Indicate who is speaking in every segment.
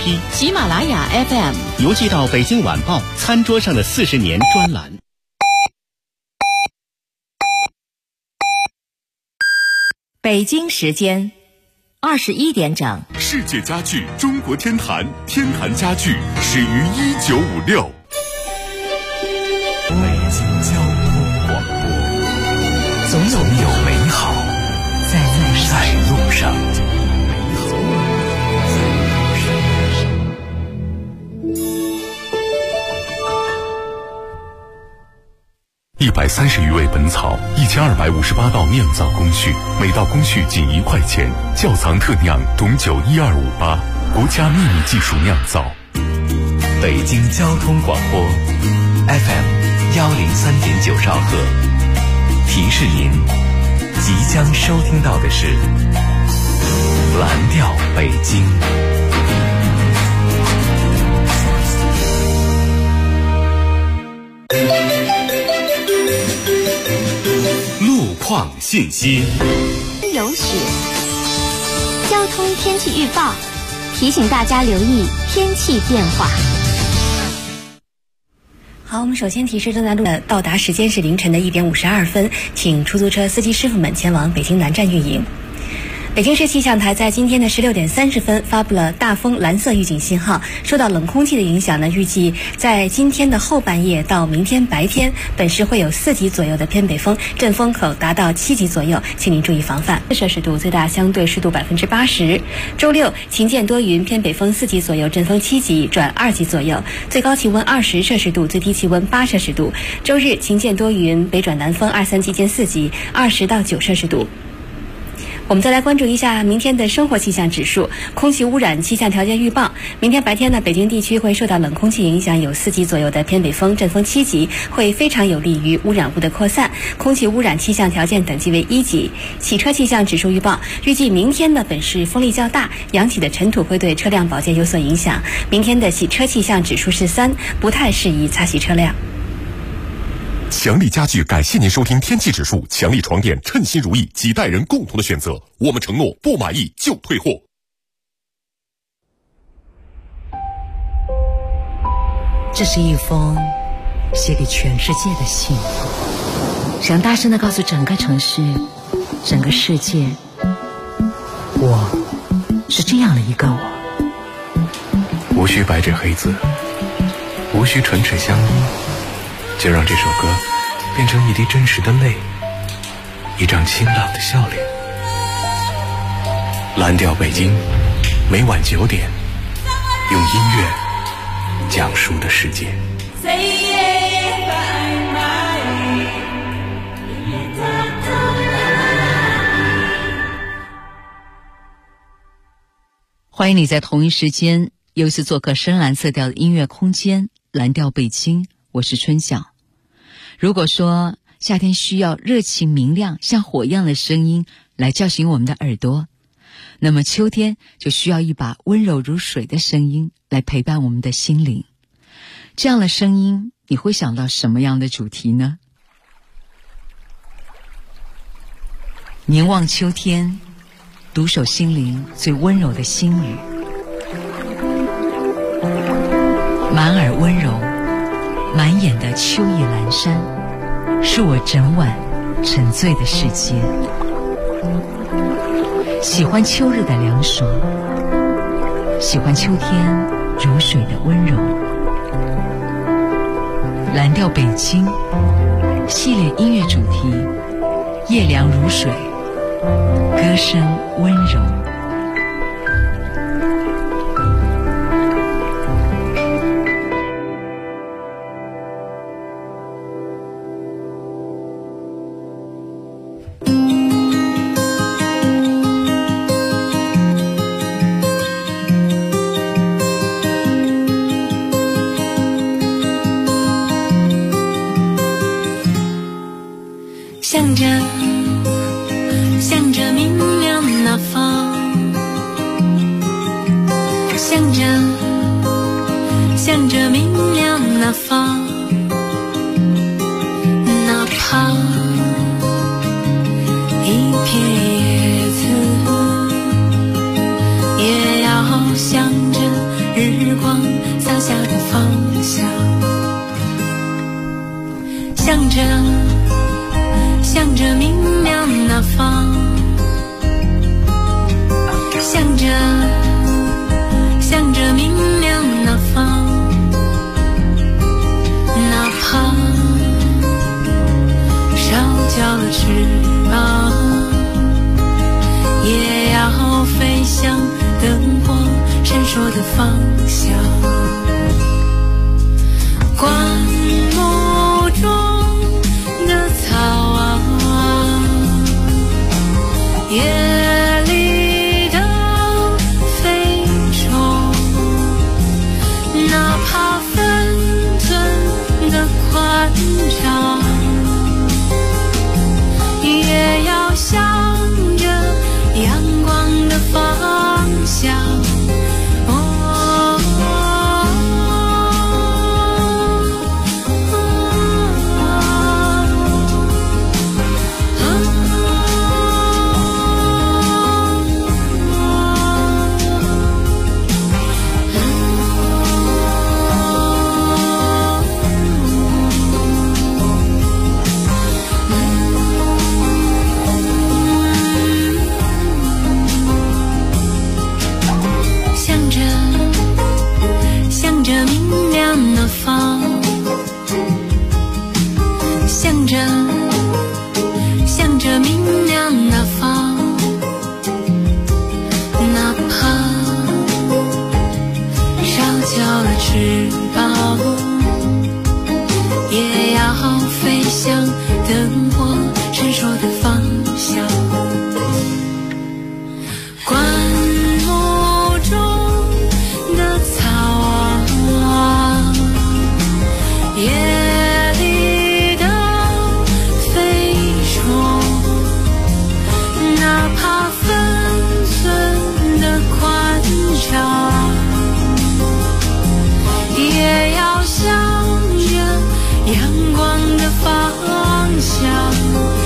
Speaker 1: APP、
Speaker 2: 喜马拉雅 FM，
Speaker 1: 邮寄到北京晚报餐桌上的40年专栏。
Speaker 2: 北京时间21点整。
Speaker 3: 世界家具中国天坛，天坛家具始于1956。
Speaker 4: 北京交通广播，总有美好在路上。130余味本草，1258道酿造工序，每道工序仅1块钱。窖藏特酿董酒12588，国家秘密技术酿造。北京交通广播 FM 103.9兆赫，提示您即将收听到的是蓝调北京。
Speaker 3: 路况信息。
Speaker 5: 有雪，交通天气预报提醒大家留意天气变化。
Speaker 6: 好，我们首先提示正在路的到达时间是凌晨的1点52分，请出租车司机师傅们前往北京南站运营。北京市气象台在今天的16点30分发布了大风蓝色预警信号。受到冷空气的影响呢，预计在今天的后半夜到明天白天，本市会有4级左右的偏北风，阵风可达到7级左右，请您注意防范。摄氏度，最大相对湿度80%。周六晴间多云，偏北风4级左右，阵风7级转2级左右，最高气温20摄氏度，最低气温8摄氏度。周日晴间多云，北转南风2、3级见4级，20到9摄氏度。我们再来关注一下明天的生活气象指数。空气污染气象条件预报，明天白天呢，北京地区会受到冷空气影响，有4级左右的偏北风，阵风7级，会非常有利于污染物的扩散，空气污染气象条件等级为1级。洗车气象指数预报，预计明天呢，本市风力较大，扬起的尘土会对车辆保健有所影响，明天的洗车气象指数是3，不太适宜擦洗车辆。
Speaker 3: 强力家具感谢您收听天气指数，强力床垫称心如意，几代人共同的选择。我们承诺不满意就退货。
Speaker 7: 这是一封写给全世界的信，想大声地告诉整个城市、整个世界，我是这样的一个我。
Speaker 4: 无需白纸黑字，无需唇齿相依，就让这首歌变成一滴真实的泪，一张清朗的笑脸。蓝调北京，每晚9点，用音乐讲述的世界。
Speaker 7: 欢迎你在同一时间又一次做客深蓝色调的音乐空间，蓝调北京，我是春晓。如果说夏天需要热情明亮像火一样的声音来叫醒我们的耳朵，那么秋天就需要一把温柔如水的声音来陪伴我们的心灵。这样的声音，你会想到什么样的主题呢？凝望秋天，独守心灵最温柔的心语。满耳温柔，满眼的秋意阑珊，是我整晚沉醉的世界。喜欢秋日的凉爽，喜欢秋天如水的温柔。蓝调北京系列音乐主题，夜凉如水，歌声温柔。
Speaker 8: 向着明亮那方，向着明亮那方，哪怕一片叶子，也要向着日向着明亮那方，向着明亮那方，哪怕烧焦了翅膀，也要飞向灯光闪烁的方向。灌木中的草啊，夜里的飞虫，哪怕分寸的宽敞，也要向着阳光的方向。向着明亮那方，哪怕烧焦了翅膀，也要飞向灯光闪烁的方向。灌木中的草啊，夜里的飞虫，哪怕分寸的宽敞，也要向着阳光的方向。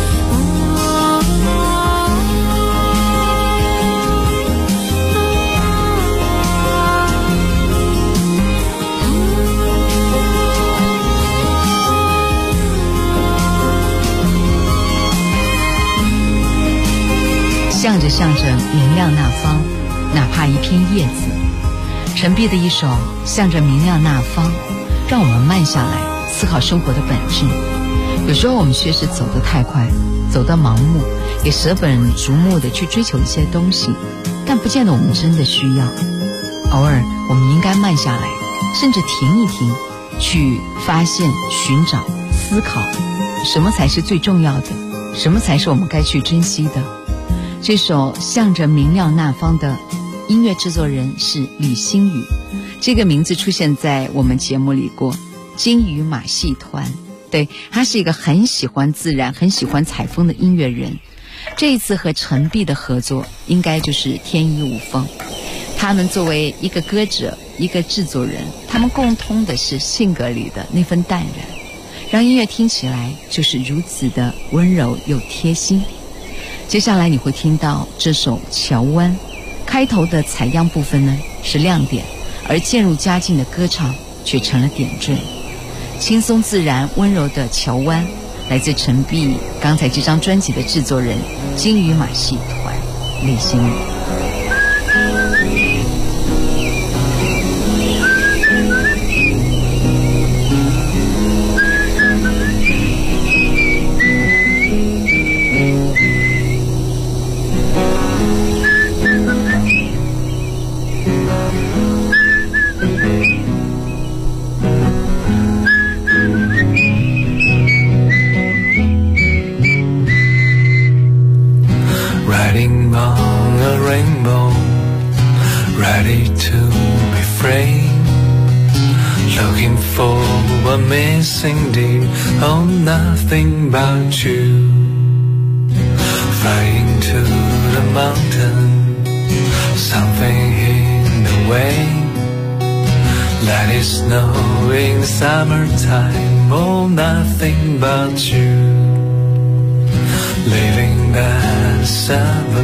Speaker 7: 向着明亮那方，哪怕一片叶子。陈碧的一首《向着明亮那方》，让我们慢下来思考生活的本质。有时候我们确实走得太快，走得盲目，也舍本逐末地去追求一些东西，但不见得我们真的需要。偶尔我们应该慢下来，甚至停一停，去发现、寻找、思考，什么才是最重要的，什么才是我们该去珍惜的。这首《向着明亮那方》的音乐制作人是吕星宇，这个名字出现在我们节目里过，金鱼马戏团。对，他是一个很喜欢自然、很喜欢采风的音乐人。这一次和陈碧的合作应该就是天衣无缝。他们作为一个歌者，一个制作人，他们共通的是性格里的那份淡然，让音乐听起来就是如此的温柔又贴心。接下来你会听到这首《桥湾》，开头的采样部分呢是亮点，而渐入佳境的歌唱却成了点缀。轻松自然温柔的《桥湾》来自陈碧刚才这张专辑的制作人金鱼马戏团吕星宇。
Speaker 9: Riding on a rainbow, ready to be free, looking for a missing deer, oh nothing but you. Flying to the mountain, something in the way, let it snow in the summertime, oh nothing but you. Living that 7,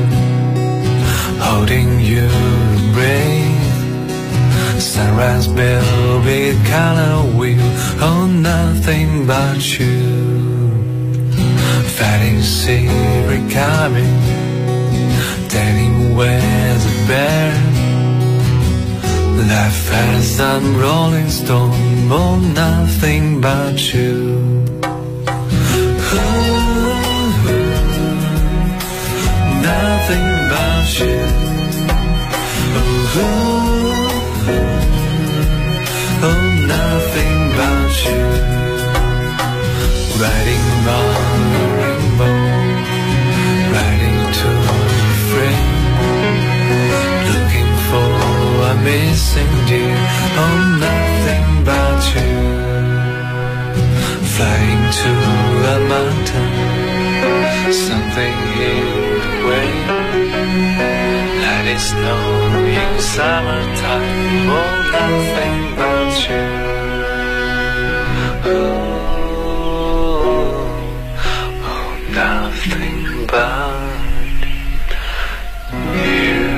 Speaker 9: holding you breathe, sunrise built with color wheel, oh nothing but you. fighting secret coming, dating with a bear. Life has some rolling stone, oh, nothing but you. Nothing but you. Oh, nothing but you. Riding on a rainbow, riding to be free, looking for a missing deer. Oh, nothing but you. Flying to a mountain, something hid away. Let it snow in summertime. Oh, nothing but you. Oh, nothing but you.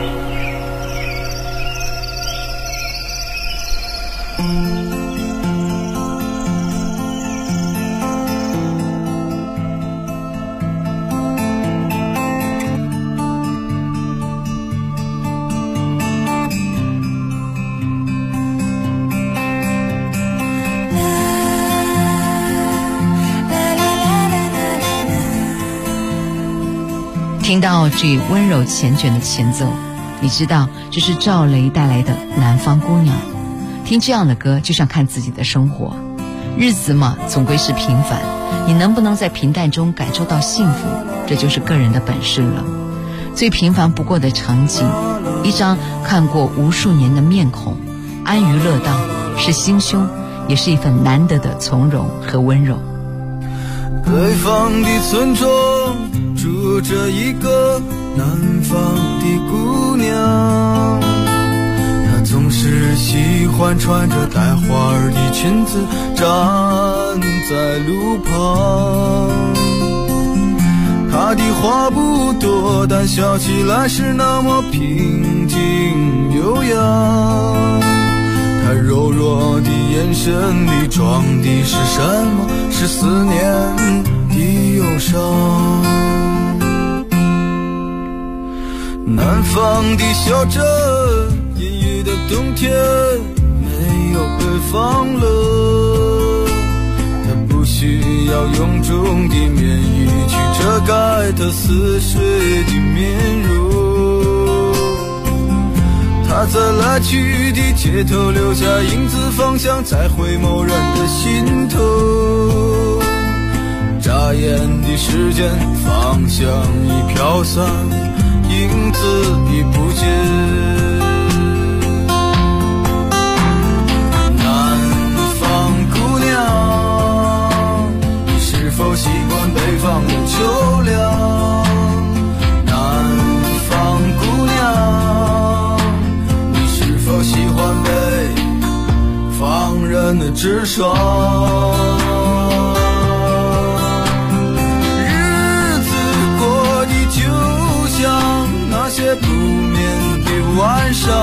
Speaker 7: 听到这温柔缱绻的前奏，你知道这是赵雷带来的《南方姑娘》。听这样的歌就像看自己的生活，日子嘛总归是平凡，你能不能在平淡中感受到幸福，这就是个人的本事了。最平凡不过的场景，一张看过无数年的面孔，安于乐道，是心胸，也是一份难得的从容和温柔。
Speaker 10: 北方的村庄住着一个南方的姑娘，她总是喜欢穿着带花儿的裙子站在路旁。她的话不多，但笑起来是那么平静悠扬。她柔弱的眼神里装的是什么？是思念的忧伤。南方的小镇，阴郁的冬天，没有北方冷。它不需要臃肿的棉衣去遮盖它似水的面容。它在来去的街头留下影子，方向在回眸人的心头。眨眼的时间，方向已飘散，影子已不见。南方姑娘，你是否习惯北方的秋凉？南方姑娘，你是否喜欢北方人的直爽？那些不眠的晚上，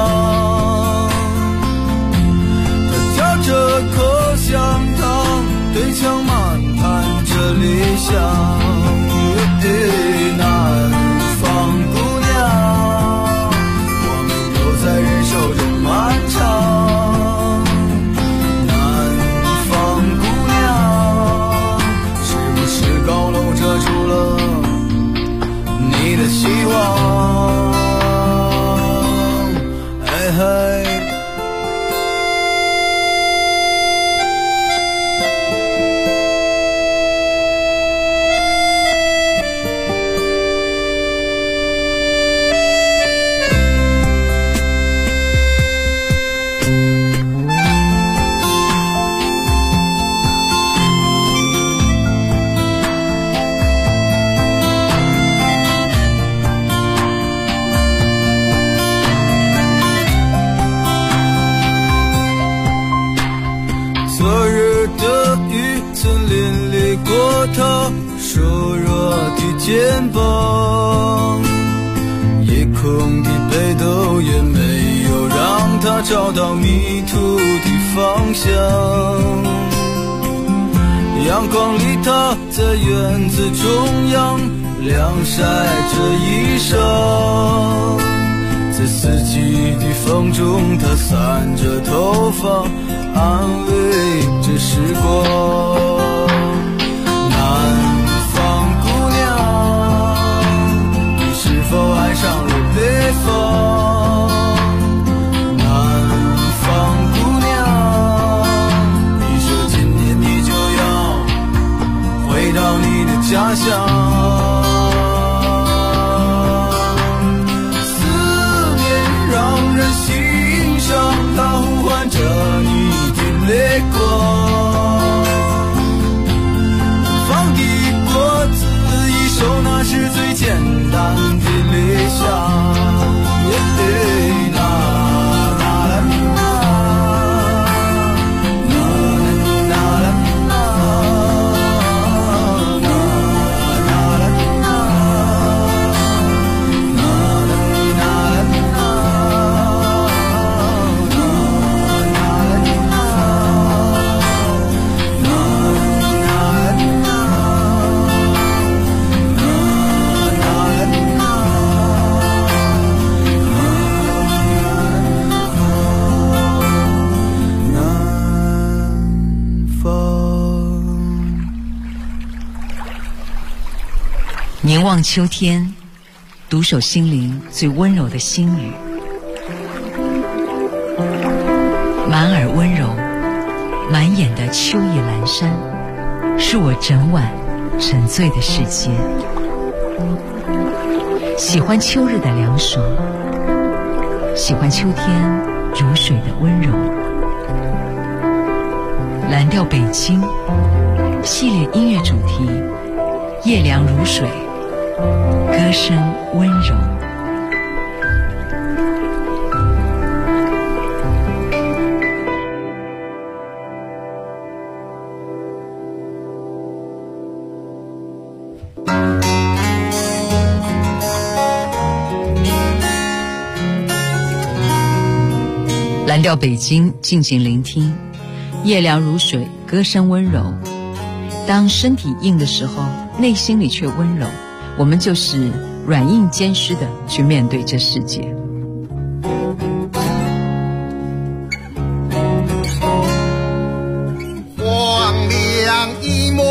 Speaker 10: 他嚼着口香糖，对墙漫谈着理想。南方姑娘，我们都在忍受着漫长。南方姑娘，是不是高楼遮住了你的希望？他瘦弱的肩膀，夜空的北斗也没有让他找到迷途的方向。 阳光里他在院子中央晾晒着衣裳，在四季的风中他散着头发，安慰着时光。南方姑娘，你是否爱上了北方？南方姑娘，你说今天你就要回到你的家乡。它呼唤着你的泪光，放的果子一收，那是最简单的理想。
Speaker 7: 凝望秋天，独守心灵最温柔的心语，满耳温柔，满眼的秋意阑珊，是我整晚沉醉的世界。喜欢秋日的凉爽，喜欢秋天如水的温柔。蓝调北京系列音乐主题，夜凉如水，歌声温柔。蓝调北京，静静聆听，夜凉如水，歌声温柔。当身体硬的时候，内心里却温柔，我们就是软硬兼施的去面对这世界。
Speaker 11: 黄粱一梦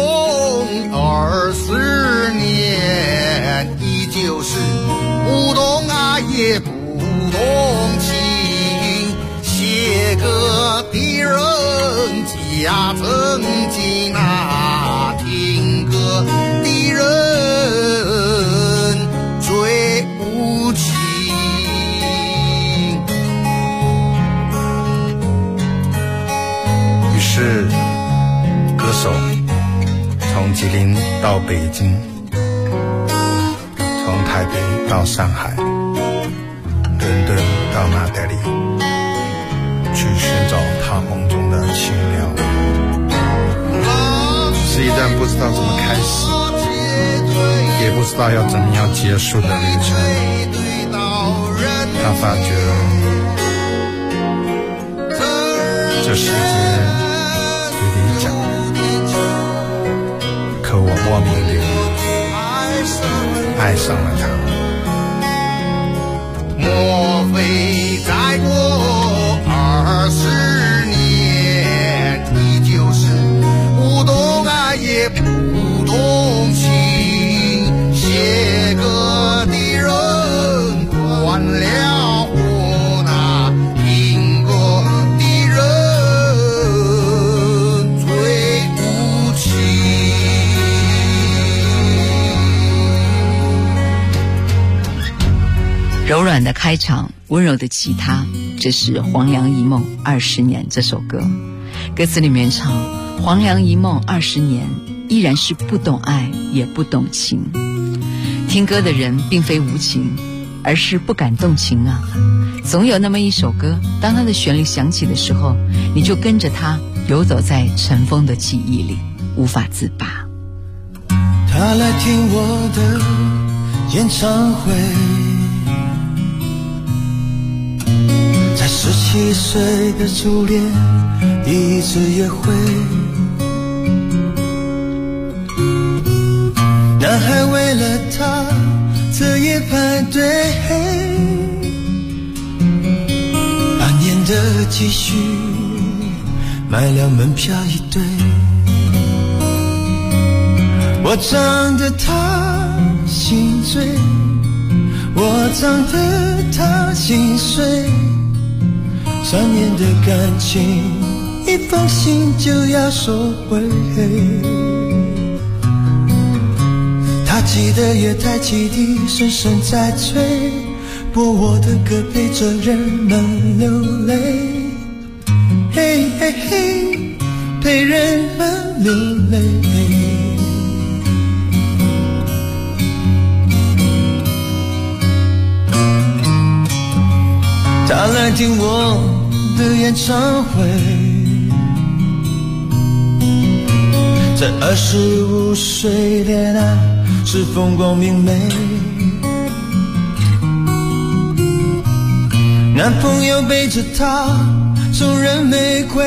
Speaker 11: 20年，依旧是不懂爱也不懂情，写歌的人家曾经那听歌的人最无情。
Speaker 12: 于是歌手从吉林到北京，从台北到上海，伦敦到马德里，去寻找他梦中的清凉。是一段不知道怎么开始，也不知道要怎么样结束的旅程。他发觉这世界有点假，可我莫名地爱上了他。
Speaker 11: 莫非再过20年，你就是不懂爱也不懂情，写歌的人关了火，那听歌的人最无情。
Speaker 7: 柔软的开场，温柔的吉他，这是黄粱一梦20年这首歌。歌词里面唱，黄粱一梦20年，依然是不懂爱也不懂情。听歌的人并非无情，而是不敢动情啊。总有那么一首歌，当它的旋律响起的时候，你就跟着它游走在尘封的记忆里，无法自拔。
Speaker 10: 他来听我的演唱会，在17岁的初恋第一次约会， 男孩为了她彻夜排队，半年的积蓄买了门票一对。我唱得她心醉，我唱得她心碎，3年的感情一封信就要收回。他记得月台汽笛声声在催，播我的歌陪着人们流泪，嘿嘿嘿，陪人们流泪。他来听我的演唱会，在25岁恋爱是风光明媚，男朋友背着她送人玫瑰，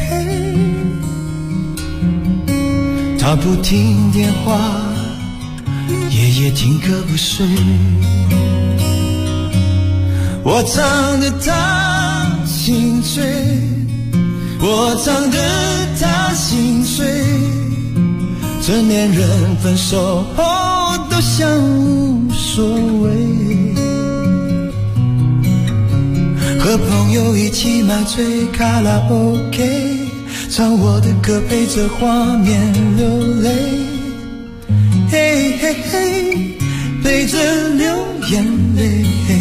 Speaker 10: 她不听电话，夜夜听歌不睡。我唱得她心醉，我唱得她心碎，成年人分手后都像无所谓，和朋友一起买醉卡拉 OK， 唱我的歌陪着画面流泪，嘿嘿嘿，陪着流眼泪。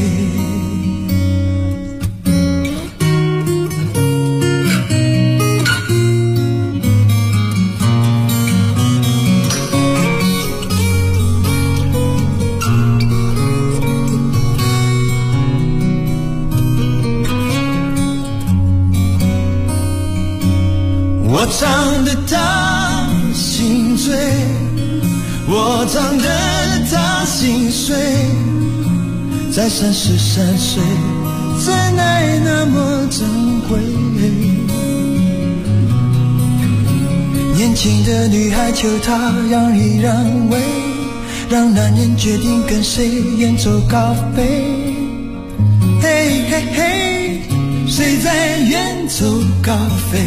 Speaker 10: 我唱得她心醉，我唱得她心碎，在33岁，真爱那么珍贵。年轻的女孩求她让一让位，让男人决定跟谁远走高飞。嘿嘿嘿，谁在远走高飞？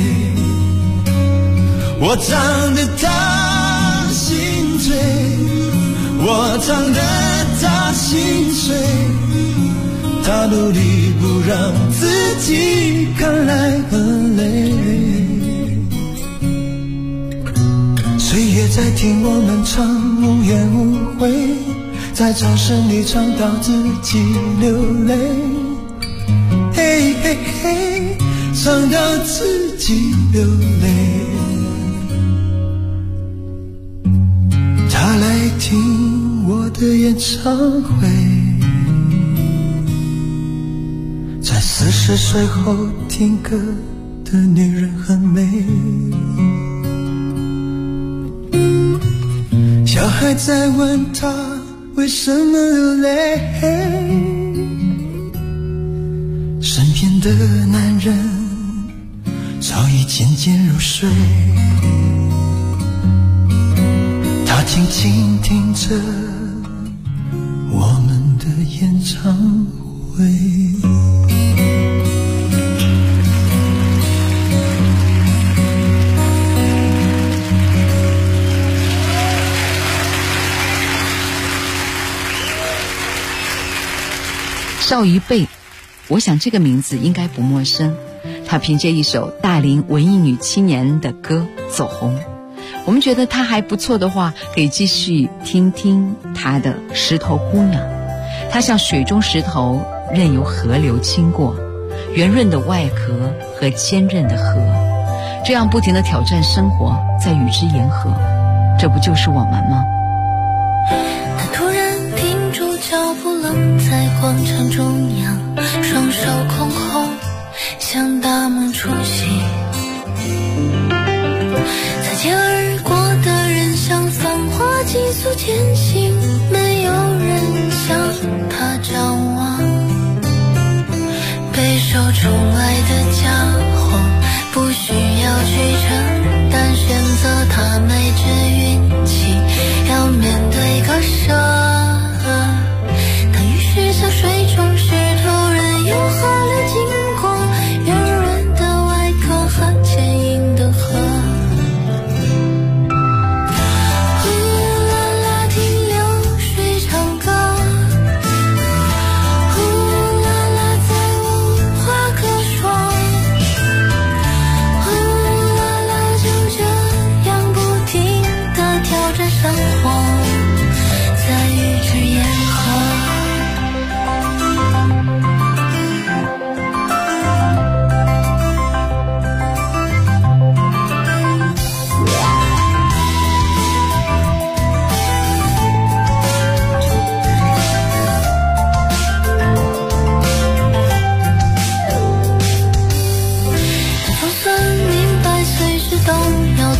Speaker 10: 我唱得她心醉，我唱得她心碎，她努力不让自己看来很累。岁月在听我们唱无怨无悔，在掌声里唱到自己流泪，嘿嘿嘿，唱到自己流泪。他来听我的演唱会，在40岁后听歌的女人很美。小孩在问他为什么流泪，身边的男人早已渐渐入睡，他静静听着我们的演唱会。
Speaker 7: 邵瑜贝，我想这个名字应该不陌生。她凭借一首大龄文艺女青年的歌走红。我们觉得她还不错的话，可以继续听听她的《石头姑娘》。她像水中石头，任由河流经过，圆润的外壳和坚韧的核，这样不停地挑战生活，在与之言和，这不就是我们吗？
Speaker 8: 他突然停住脚步，愣在广场中央，双手空空，像大梦初醒。擦肩而过的人像繁华急速前行，没有人向他张望。备受宠爱的家伙，不需要去承担，选择他没这运气，要面对个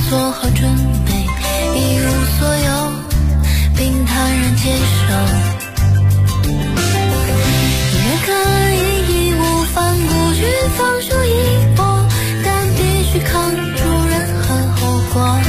Speaker 8: 做好准备，一无所有，并坦然接受。也可以义无反顾去放手一搏，但必须扛住任何后果。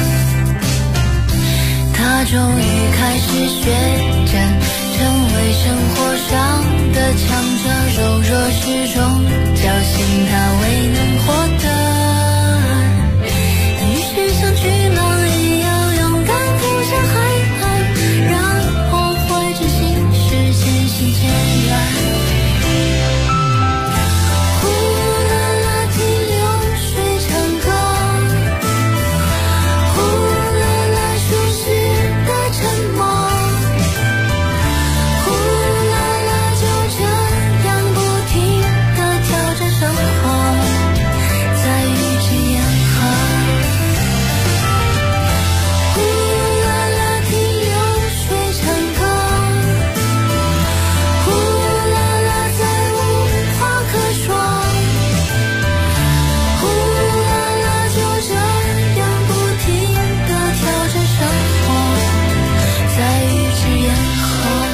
Speaker 8: 他终于开始血战，成为生活上的强者，柔弱始终侥幸他未能获得。于是像巨蟒一样勇敢扑向海岸，然后怀着心事渐行渐远。呼啦啦听流水唱歌，呼啦啦熟悉的沉默，呼啦啦就这样不停地挑战生活，在与之言和。呼啦啦听流水唱歌，呼啦啦再无话可说，呼啦啦就这样不停地挑战生活，在与之言和。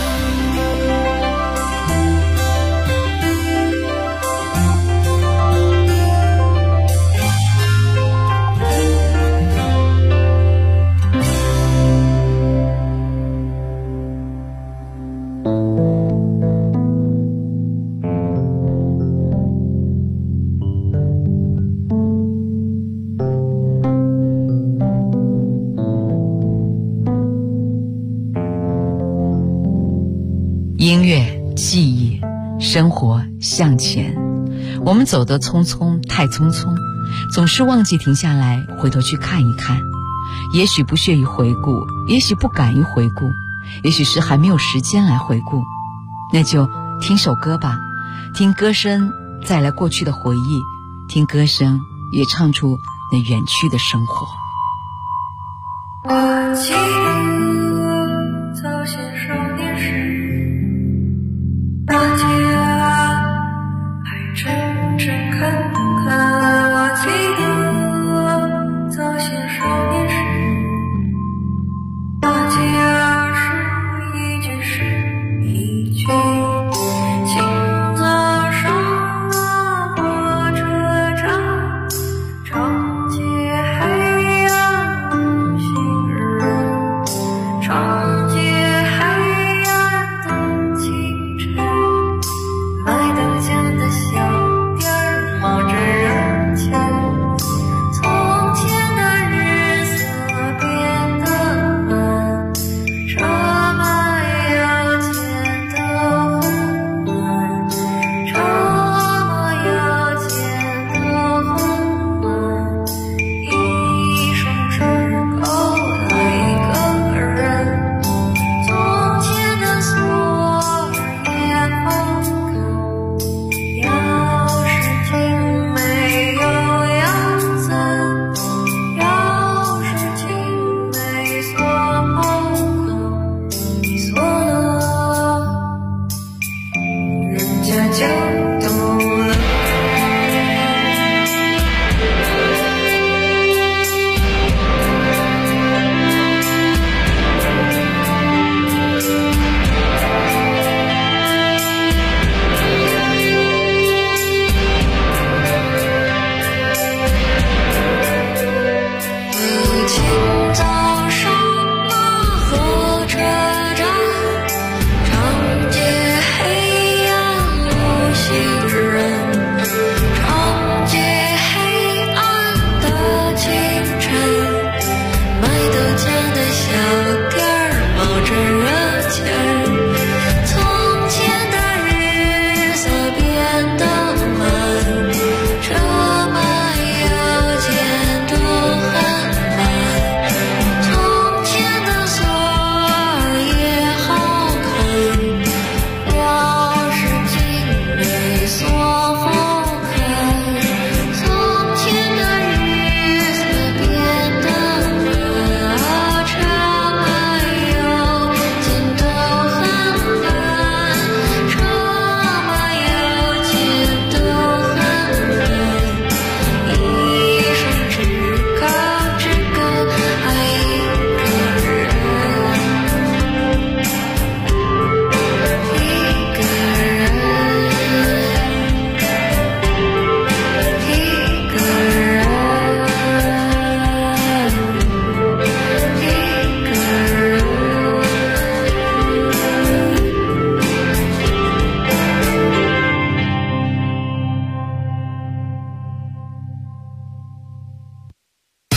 Speaker 7: 音乐、记忆、生活向前，我们走得匆匆，太匆匆，总是忘记停下来回头去看一看。也许不屑于回顾，也许不敢于回顾，也许是还没有时间来回顾。那就听首歌吧，听歌声带来过去的回忆，听歌声也唱出那远去的生活。
Speaker 8: 我记得早先少年时，大街还真真看看。我记得早先少年时，大街是一句是一句，青泽上火车站，长街黑暗行人。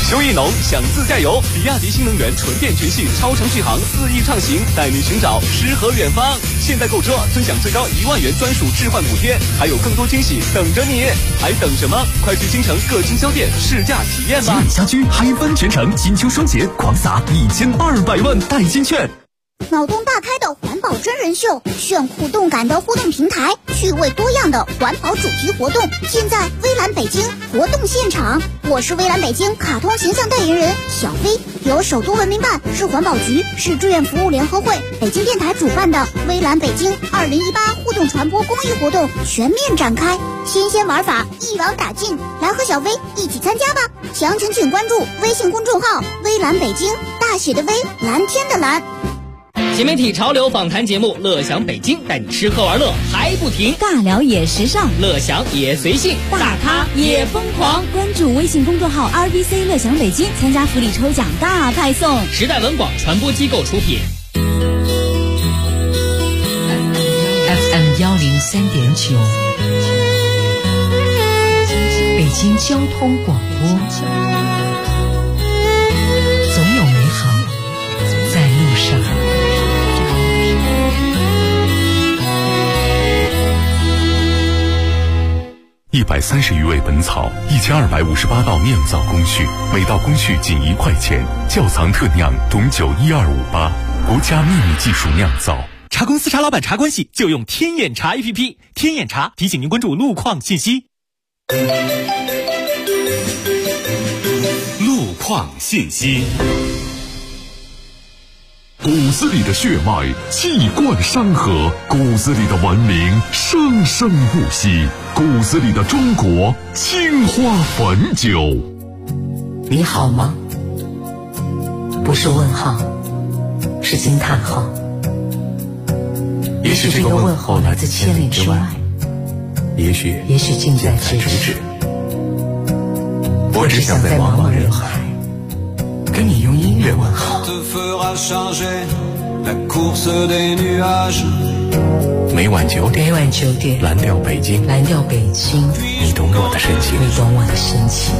Speaker 13: 秋意浓，想自驾游，比亚迪新能源纯电全系超长续航4亿畅行，带你寻找诗和远方。现在购车尊享最高1万元专属置换补贴，还有更多惊喜等着你，还等什么？快去京城各经销店试驾体验吧！
Speaker 14: 吉利家居嗨翻全城，金秋双节狂撒1200万代金券。
Speaker 15: 脑洞大开的环保真人秀，炫酷动感的互动平台，趣味多样的环保主题活动，现在微蓝北京活动现场。我是微蓝北京卡通形象代言人小飞，由首都文明办、市环保局、市志愿服务联合会、北京电台主办的微蓝北京2018互动传播公益活动全面展开，新鲜玩法一网打尽，来和小飞一起参加吧！详情请关注微信公众号微蓝北京，大写的微，蓝天的蓝。
Speaker 16: 新媒体潮流访谈节目《乐享北京》，带你吃喝玩乐还不停，
Speaker 17: 尬聊也时尚，
Speaker 16: 乐享也随性，
Speaker 17: 大咖也疯狂。关注微信公众号 RBC 乐享北京，参加福利抽奖大派送。
Speaker 16: 时代文广传播机构出品。
Speaker 7: FM 103.9，北京交通广播，总有美好在路上。
Speaker 4: 130余味本草，1258道酿造工序，每道工序仅1块钱。窖藏特酿董酒12588，国家秘密技术酿造。
Speaker 18: 茶公司茶老板茶关系就用天眼茶 APP， 天眼茶提醒您关注路况信息。
Speaker 3: 路况信息。
Speaker 4: 骨子里的血脉气贯山河，骨子里的文明生生不息，骨子里的中国青花汾酒。
Speaker 7: 你好吗？不是问号，是惊叹号。也许这个问候来自千里之外，也许近在咫尺。我只想在茫茫人海跟你用音乐问好。
Speaker 3: 每晚9点，蓝调北京，你懂我的深情。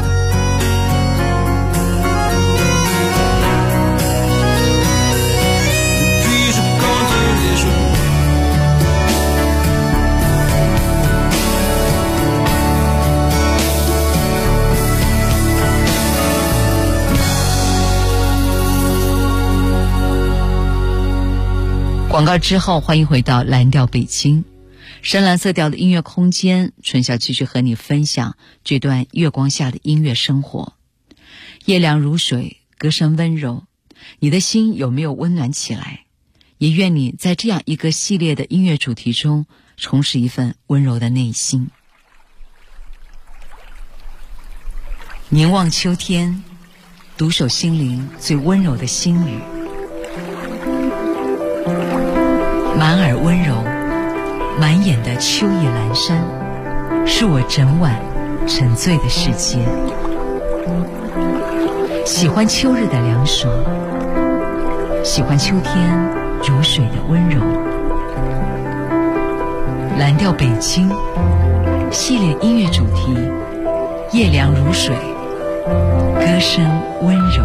Speaker 7: 广告之后，欢迎回到蓝调北京，深蓝色调的音乐空间。春晓继续和你分享这段月光下的音乐生活。夜凉如水，歌声温柔，你的心有没有温暖起来？也愿你在这样一个系列的音乐主题中，重拾一份温柔的内心。凝望秋天，独守心灵最温柔的心语。满耳温柔，满眼的秋意阑珊，是我整晚沉醉的世界。喜欢秋日的凉爽，喜欢秋天如水的温柔。蓝调北京系列音乐主题，夜凉如水，歌声温柔。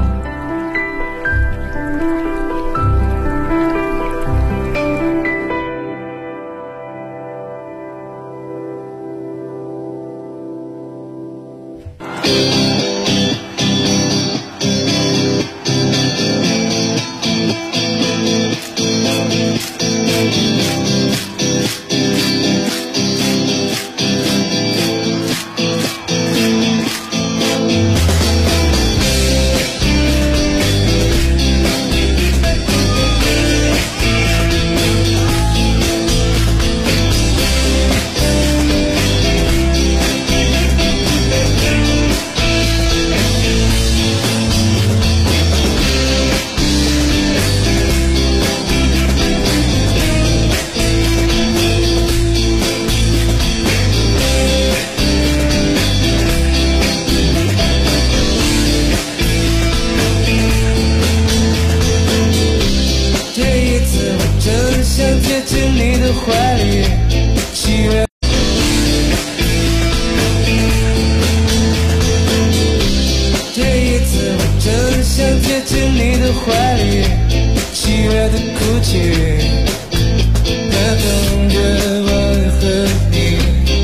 Speaker 10: 怀里，喜悦的哭泣，它等着我和你。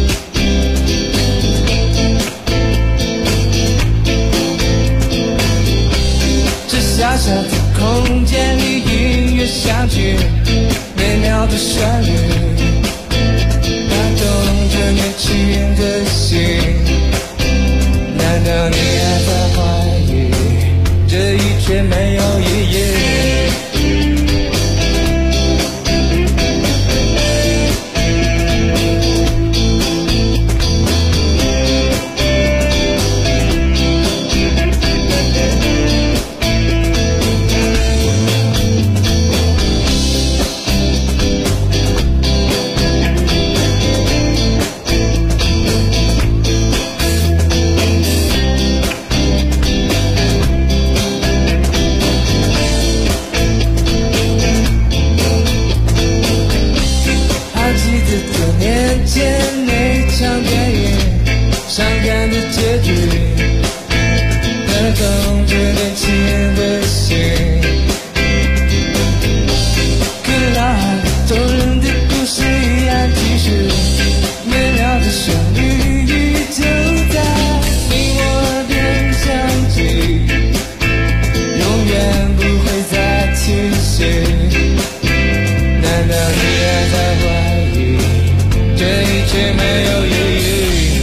Speaker 10: 这小小的空间里，音乐响起，美妙的旋律，打动着年轻的心。难道你还在怀疑这一切没有意义？动着年轻的心，跟老海动人的故事一样继续，美妙的旋律就在你我边相聚，永远不会再停息。难道你还在怀疑这一切没有意义？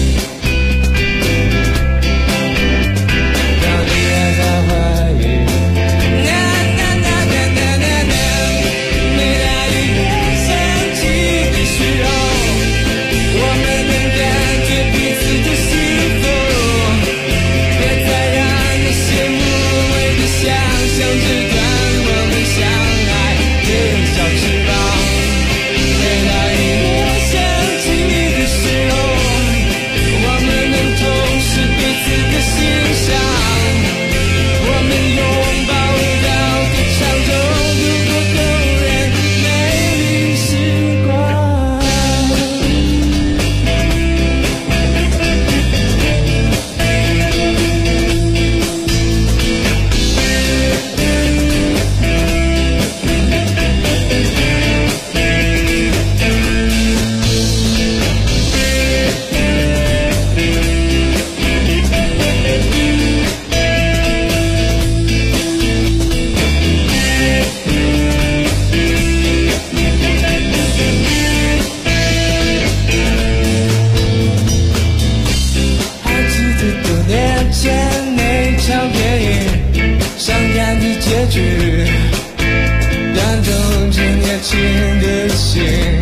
Speaker 10: 感动着年轻的心，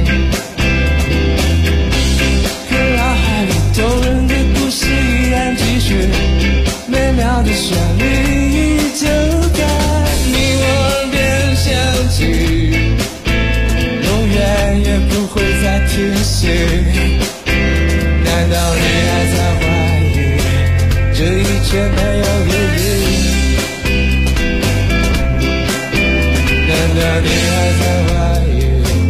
Speaker 10: 跟脑海里动人的故事依然继续，美妙的旋律就在你我边响起，永远也不会再停息。难道你还在怀疑这一切没有意义？难道你还在怀疑？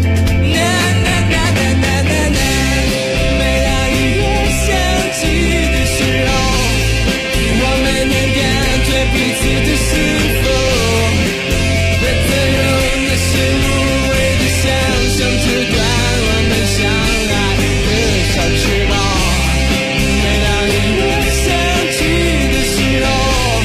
Speaker 10: 每当音乐响起的时候，我们能感觉彼此的幸福。别再用那些无谓的想象阻断我们相爱的小翅膀。每当音乐响起的时候，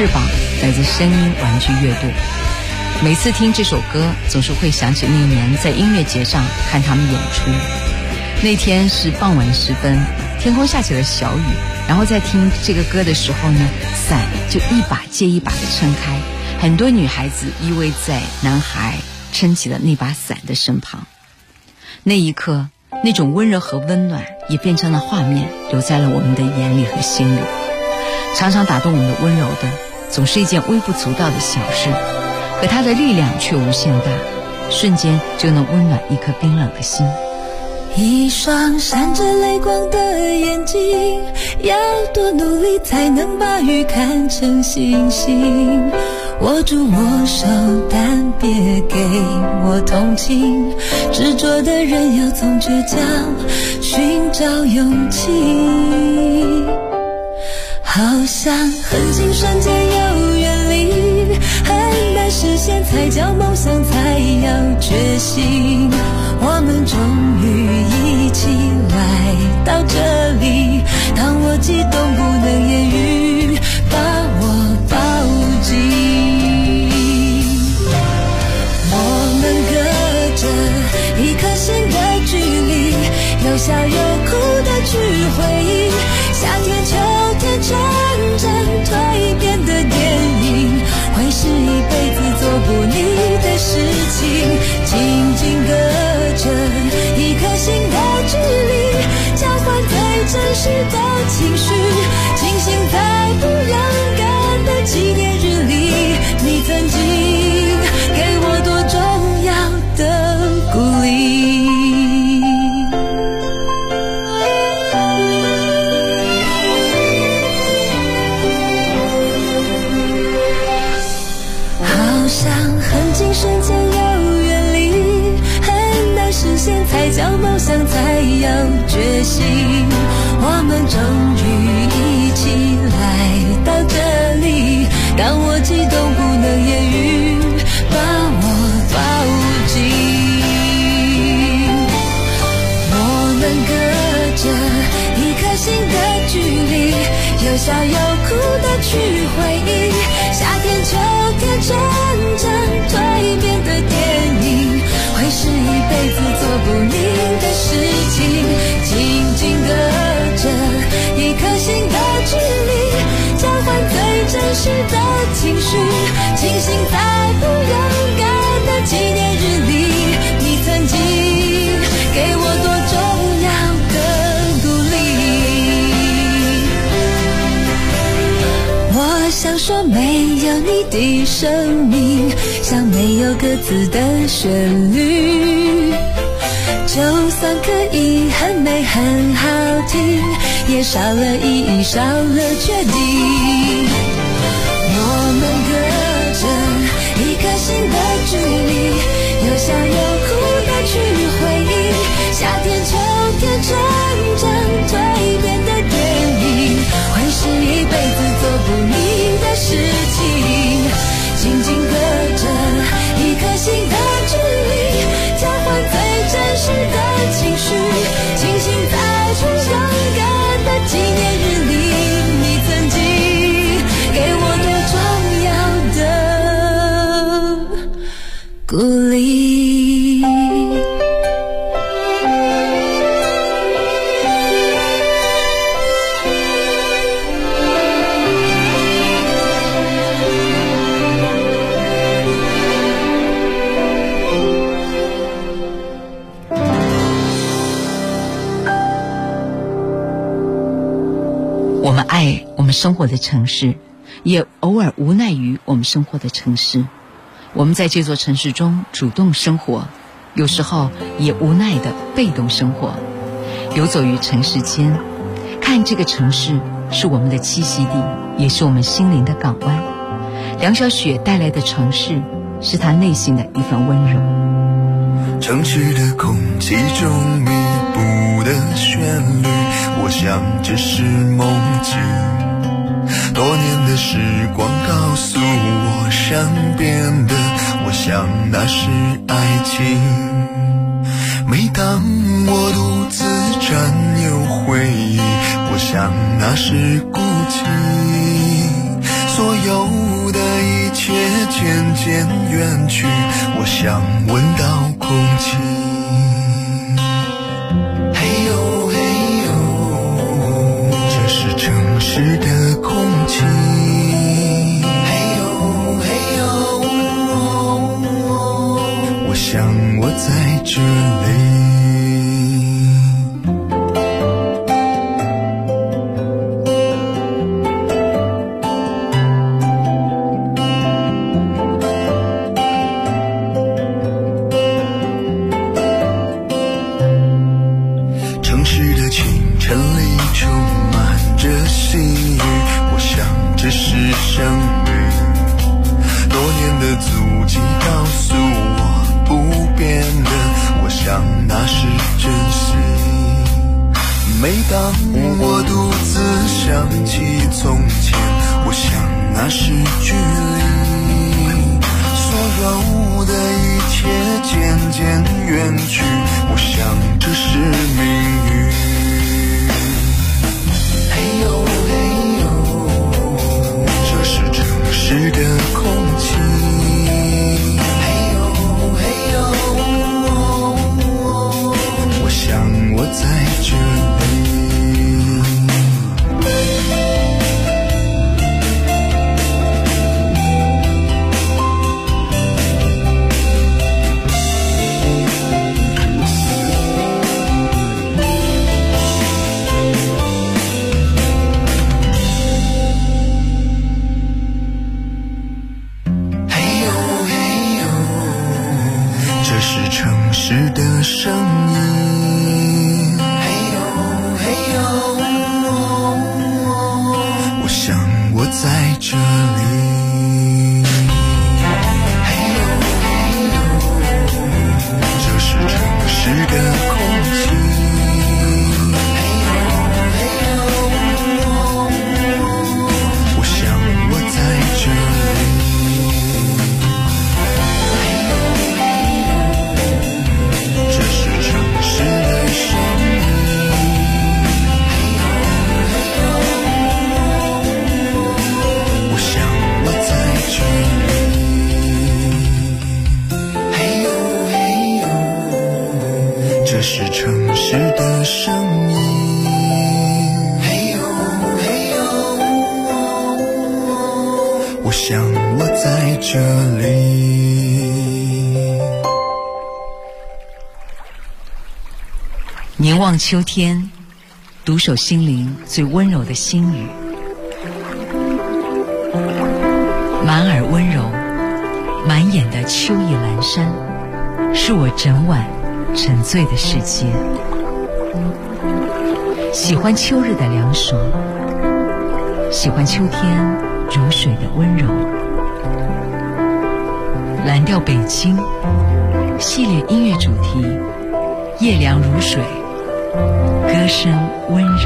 Speaker 7: 翅膀来自声音玩具乐队。每次听这首歌，总是会想起那年在音乐节上看他们演出。那天是傍晚时分，天空下起了小雨，然后在听这个歌的时候呢，伞就一把接一把的撑开，很多女孩子依偎在男孩撑起了那把伞的身旁。那一刻，那种温柔和温暖也变成了画面，留在了我们的眼里和心里。常常打动我们的温柔的，总是一件微不足道的小事，可它的力量却无限大，瞬间就能温暖一颗冰冷的心。
Speaker 8: 一双闪着泪光的眼睛，要多努力才能把雨看成星星。握住我手，但别给我同情。执着的人要从倔强寻找勇气。好像很近瞬间又远离，很难实现才叫梦想，才要决心。我们终于一起来到这里，当我激动不能言语，把我抱紧。我们隔着一颗心的距离，有笑有哭的去回忆，夏天秋天成长蜕变的电影，会是一辈子做不腻的事情。紧紧隔着一颗心的距离，交换最真实的情绪，庆幸在不勇敢的纪念日里，你曾经给我多重要的鼓励。好像很近瞬间又远离，很难实现才叫梦想，才要决心。我们终于一起来到这里，当我激动不能言语，把我抱紧。我们隔着一颗心的距离，有笑有哭的去回忆，夏天秋天成长蜕变的电影，会是一辈子做不腻的事情。紧紧隔着一颗心的距离，交换最真实的情绪，庆幸在不勇敢的纪念日里，你曾经给我多重要的鼓励。我想说没有你的生命，像没有歌词的旋律，就算可以很美很好听，也少了意义，少了决定。我们隔着一颗心的距离，有笑有哭的去回忆，夏天秋天成长蜕变的电影，会是一辈子做不腻的事情。紧紧隔着一颗心的距离，交换最真实的情绪，庆幸在不勇敢的纪念日里，你曾经给我多重要的鼓励。
Speaker 7: 我们爱我们生活的城市，也偶尔无奈于我们生活的城市。我们在这座城市中主动生活，有时候也无奈地被动生活，游走于城市间，看这个城市是我们的栖息地，也是我们心灵的港湾。梁小雪带来的城市，是她内心的一份温柔。
Speaker 11: 城市的空气中弥补的旋律，我想这是梦境。多年的时光告诉我，善变的，我想那是爱情。每当我独自占有回忆，我想那是孤寂。所所有的一切渐渐远去，我想闻到空气。嘿呦嘿呦，这是城市的空气。嘿呦嘿呦，我想我在这里。每当我独自想起从前，我想那是距离，所有的一切渐渐远去，我想这是命运。嘿呦嘿呦，这是城市的空气。嘿呦嘿呦，我想我在这里。城市的声音，嘿呦嘿呦，我想我在这里。嘿呦嘿呦，这是城市的空气。嘿呦嘿呦，我想我在这里。是城市的声音，嘿呦嘿呦，我想我在这里。
Speaker 7: 凝望秋天，独守心灵最温柔的心语，满耳温柔，满眼的秋意阑珊，是我整晚沉醉的世界。喜欢秋日的凉爽，喜欢秋天如水的温柔。蓝调北京系列音乐主题，夜凉如水，歌声温柔。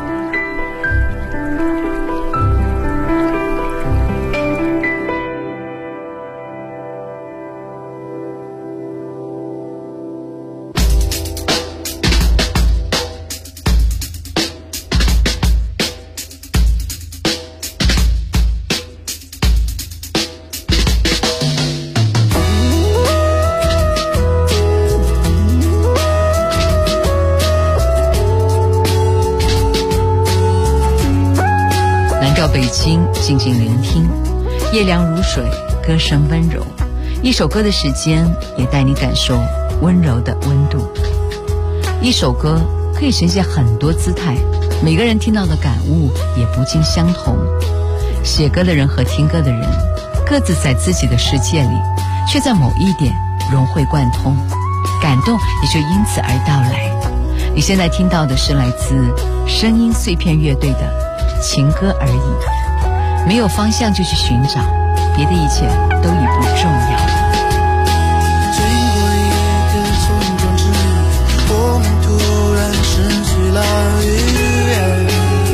Speaker 7: 北京静静聆听，夜凉如水，歌声温柔。一首歌的时间，也带你感受温柔的温度。一首歌可以呈现很多姿态，每个人听到的感悟也不尽相同。写歌的人和听歌的人，各自在自己的世界里，却在某一点融会贯通，感动也就因此而到来。你现在听到的是来自声音碎片乐队的情歌而已，没有方向就去寻找，别的一切都已不重要。
Speaker 11: 经过一个村庄之后，我们突然失去了语言。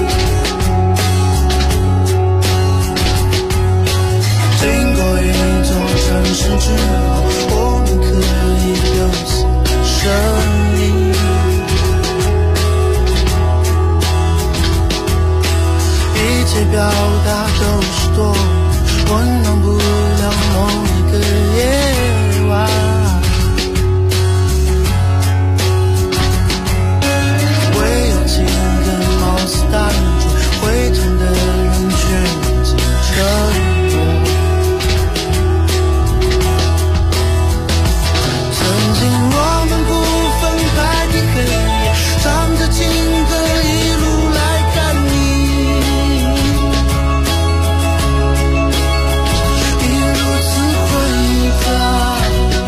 Speaker 11: 经过一座城市之后，我们可以有些声音。一切
Speaker 10: 被表达都是多余，温暖不了某一个夜晚。会有情的貌似单纯，会痛的人却一直沉默。曾经我们不分白天黑夜，唱着情歌一路来看你，你如此回答，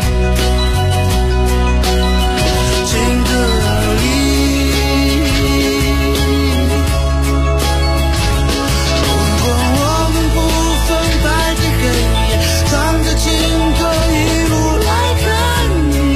Speaker 10: 情歌而已。如果我们不分白天黑夜，唱着情歌一路来看你，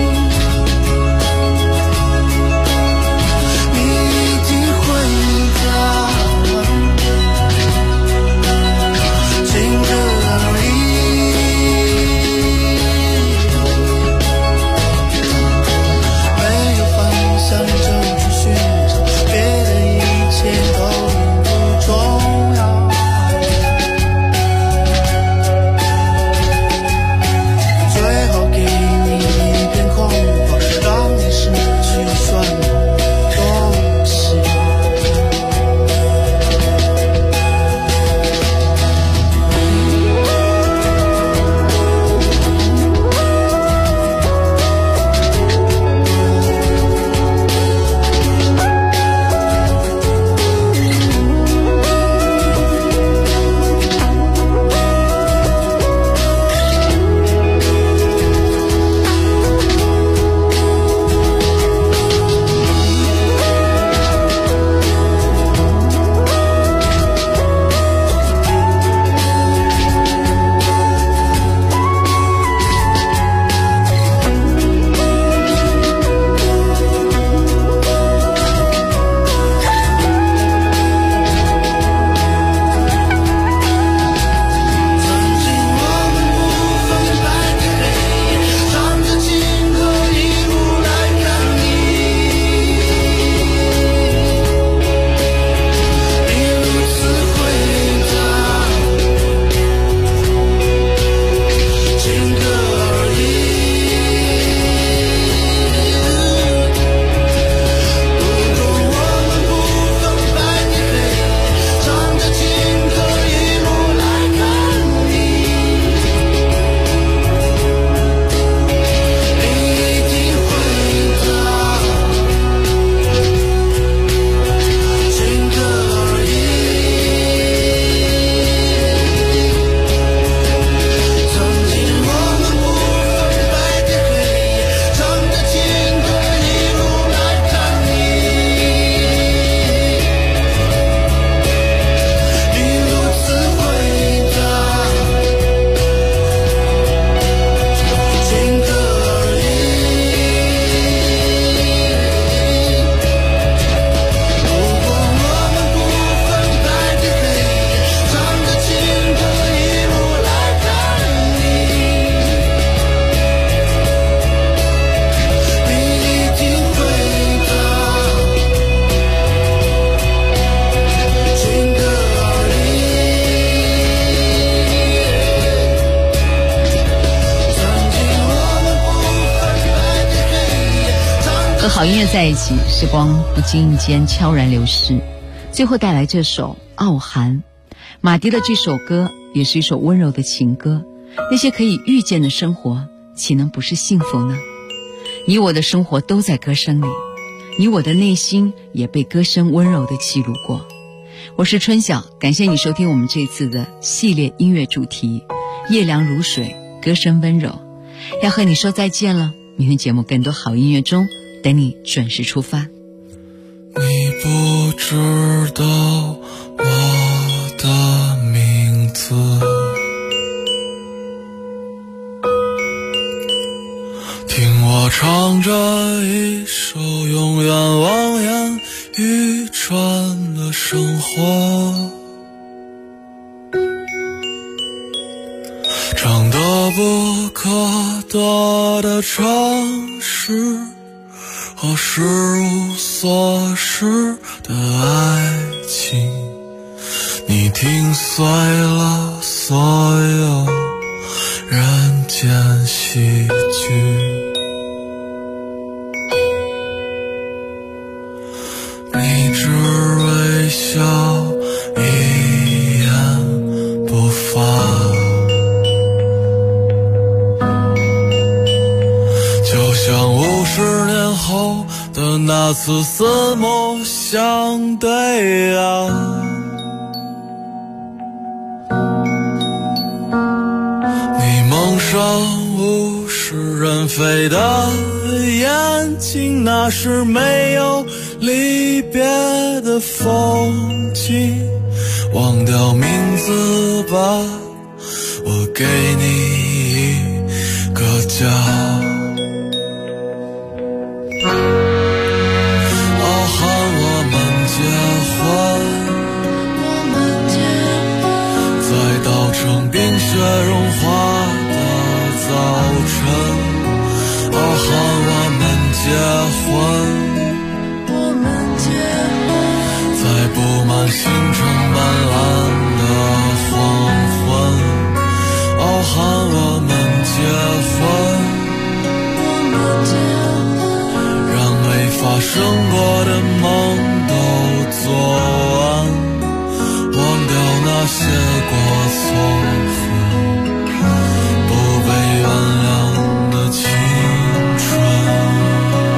Speaker 7: 和好音乐在一起，时光不经意间悄然流逝。最后带来这首《傲寒》，马迪的这首歌也是一首温柔的情歌。那些可以预见的生活，岂能不是幸福呢？你我的生活都在歌声里，你我的内心也被歌声温柔地记录过。我是春晓，感谢你收听我们这次的系列音乐主题夜凉如水，歌声温柔。要和你说再见了，明天节目更多好音乐中等你准时出发。
Speaker 10: 你不知道我的名字，听我唱着一首永远望眼欲穿的生活，长得不可得的城市和事无所失的爱情， 你听碎了所有人间喜剧。你只微笑一言不发，就像50年后的那次四目相对啊。你蒙上物是人非的眼睛，那是没有离别的风景，忘掉名字吧，我给你一个家。傲寒我们结婚，在稻城冰雪融化的早晨，傲寒我们结婚，在布满星辰斑斓的黄昏，傲寒我们结婚，让没发生过的梦都做完，忘掉那些过错不被原谅的青春。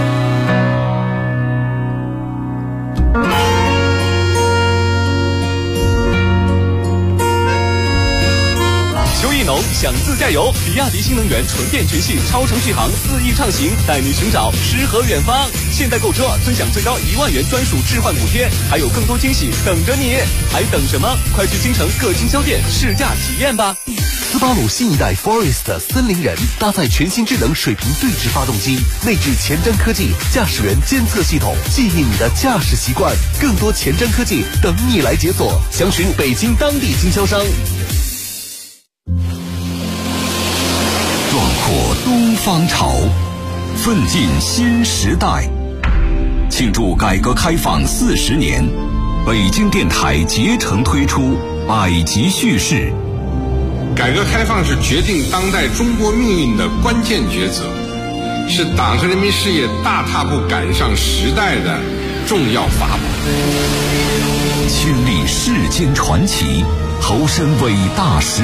Speaker 13: 想自驾游，比亚迪新能源纯电全系超程续航4亿畅行，带你寻找诗和远方。现在购车尊享最高1万元专属置换补贴，还有更多惊喜等着你，还等什么？快去京城各经销店试驾体验吧。
Speaker 19: 斯巴鲁新一代 Forest 森林人搭载全新智能水平对置发动机，内置前瞻科技驾驶员监测系统，记忆你的驾驶习惯。更多前瞻科技等你来解锁，详询北京当地经销商。
Speaker 20: 壮阔东方潮，奋进新时代。庆祝改革开放40年，北京电台竭诚推出百集叙事。
Speaker 21: 改革开放是决定当代中国命运的关键抉择，是党和人民事业大踏步赶上时代的重要法宝。
Speaker 20: 亲历世间传奇，投身伟大时